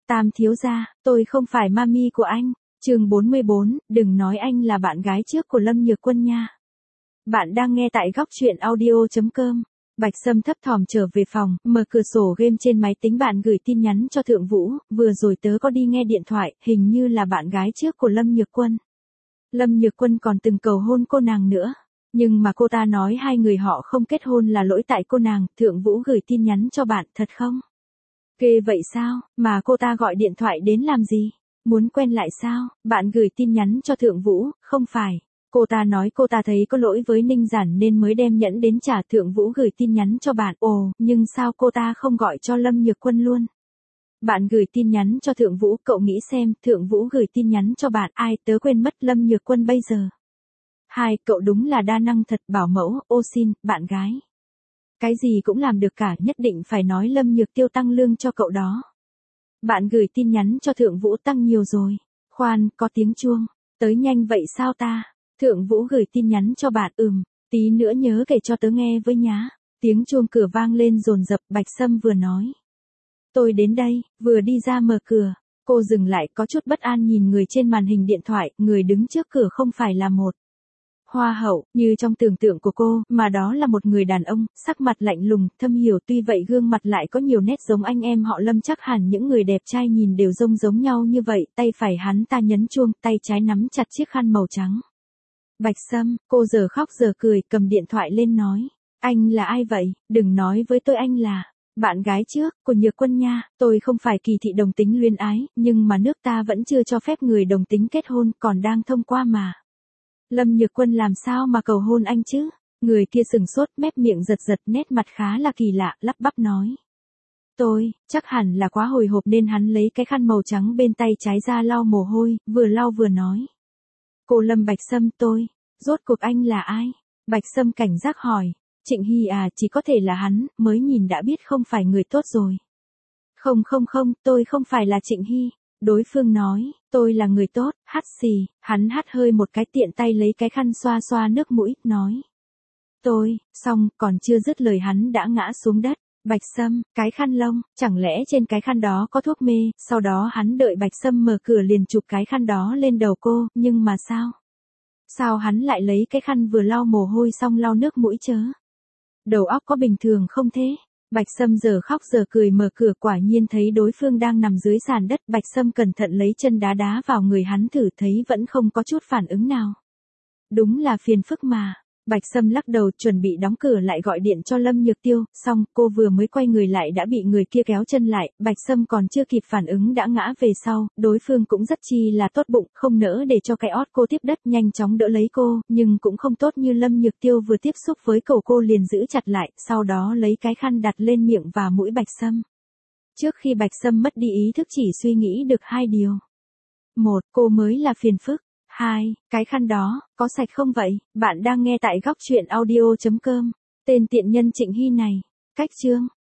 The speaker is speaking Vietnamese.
Tam thiếu gia, tôi không phải mami của anh. Chương 44, đừng nói anh là bạn gái trước của Lâm Nhược Quân nha. Bạn đang nghe tại góc truyện audio.com. Bạch Sâm thấp thỏm trở về phòng, mở cửa sổ game trên máy tính bạn gửi tin nhắn cho Thượng Vũ, vừa rồi tớ có đi nghe điện thoại, hình như là bạn gái trước của Lâm Nhược Quân. Lâm Nhược Quân còn từng cầu hôn cô nàng nữa. Nhưng mà cô ta nói hai người họ không kết hôn là lỗi tại cô nàng, Thượng Vũ gửi tin nhắn cho bạn, thật không? Ghê vậy sao, mà cô ta gọi điện thoại đến làm gì? Muốn quen lại sao? Bạn gửi tin nhắn cho Thượng Vũ, không phải. Cô ta nói cô ta thấy có lỗi với Ninh Giản nên mới đem nhẫn đến trả. Thượng Vũ gửi tin nhắn cho bạn. Ồ, nhưng sao cô ta không gọi cho Lâm Nhược Quân luôn? Bạn gửi tin nhắn cho Thượng Vũ, cậu nghĩ xem, Thượng Vũ gửi tin nhắn cho bạn, ai, tớ quên mất Lâm Nhược Quân bây giờ. Hai, cậu đúng là đa năng thật, bảo mẫu, ô xin, bạn gái. Cái gì cũng làm được cả, nhất định phải nói Lâm Nhược Tiêu tăng lương cho cậu đó. Bạn gửi tin nhắn cho Thượng Vũ tăng nhiều rồi. Khoan, có tiếng chuông. Tới nhanh vậy sao ta? Thượng Vũ gửi tin nhắn cho bạn, tí nữa nhớ kể cho tớ nghe với nhá. Tiếng chuông cửa vang lên dồn dập, Bạch Sâm vừa nói. Tôi đến đây, vừa đi ra mở cửa. Cô dừng lại có chút bất an nhìn người trên màn hình điện thoại, người đứng trước cửa không phải là một hoa hậu, như trong tưởng tượng của cô, mà đó là một người đàn ông, sắc mặt lạnh lùng, thâm hiểm, tuy vậy gương mặt lại có nhiều nét giống anh em họ Lâm. Chắc hẳn những người đẹp trai nhìn đều giống nhau như vậy. Tay phải hắn ta nhấn chuông, tay trái nắm chặt chiếc khăn màu trắng. Bạch Sâm, cô giờ khóc giờ cười, cầm điện thoại lên nói. Anh là ai vậy? Đừng nói với tôi anh là bạn gái trước của Nhược Quân nha. Tôi không phải kỳ thị đồng tính luyến ái, nhưng mà nước ta vẫn chưa cho phép người đồng tính kết hôn, còn đang thông qua mà. Lâm Nhược Quân làm sao mà cầu hôn anh chứ? Người kia sừng sốt, mép miệng giật giật, nét mặt khá là kỳ lạ, lắp bắp nói. Chắc hẳn là quá hồi hộp nên hắn lấy cái khăn màu trắng bên tay trái ra lau mồ hôi, vừa lau vừa nói. Cô Lâm. Bạch Sâm, rốt cuộc anh là ai? Bạch Sâm cảnh giác hỏi. Trịnh Hy à, chỉ có thể là hắn, mới nhìn đã biết không phải người tốt rồi. Không, tôi không phải là Trịnh Hy. Đối phương nói, tôi là người tốt, hắt xì, hắn hắt hơi một cái tiện tay lấy cái khăn xoa xoa nước mũi, nói. Xong, còn chưa dứt lời hắn đã ngã xuống đất. Bạch Sâm, cái khăn lông, chẳng lẽ trên cái khăn đó có thuốc mê? Sau đó hắn đợi Bạch Sâm mở cửa liền chụp cái khăn đó lên đầu cô, nhưng mà sao? Sao hắn lại lấy cái khăn vừa lau mồ hôi xong lau nước mũi chớ? Đầu óc có bình thường không thế? Bạch Sâm giờ khóc giờ cười mở cửa, quả nhiên thấy đối phương đang nằm dưới sàn đất. Bạch Sâm cẩn thận lấy chân đá vào người hắn thử, thấy vẫn không có chút phản ứng nào. Đúng là phiền phức mà. Bạch Sâm lắc đầu chuẩn bị đóng cửa lại gọi điện cho Lâm Nhược Tiêu, xong cô vừa mới quay người lại đã bị người kia kéo chân lại. Bạch Sâm còn chưa kịp phản ứng đã ngã về sau, đối phương cũng rất chi là tốt bụng, không nỡ để cho cái ót cô tiếp đất, nhanh chóng đỡ lấy cô, nhưng cũng không tốt như Lâm Nhược Tiêu vừa tiếp xúc với cổ cô liền giữ chặt lại, sau đó lấy cái khăn đặt lên miệng và mũi Bạch Sâm. Trước khi Bạch Sâm mất đi ý thức chỉ suy nghĩ được hai điều. Một, cô mới là phiền phức. Hai, cái khăn đó, có sạch không vậy? Bạn đang nghe tại góc truyện audio.com. Tên tiện nhân Trịnh Hy này. Cách chương.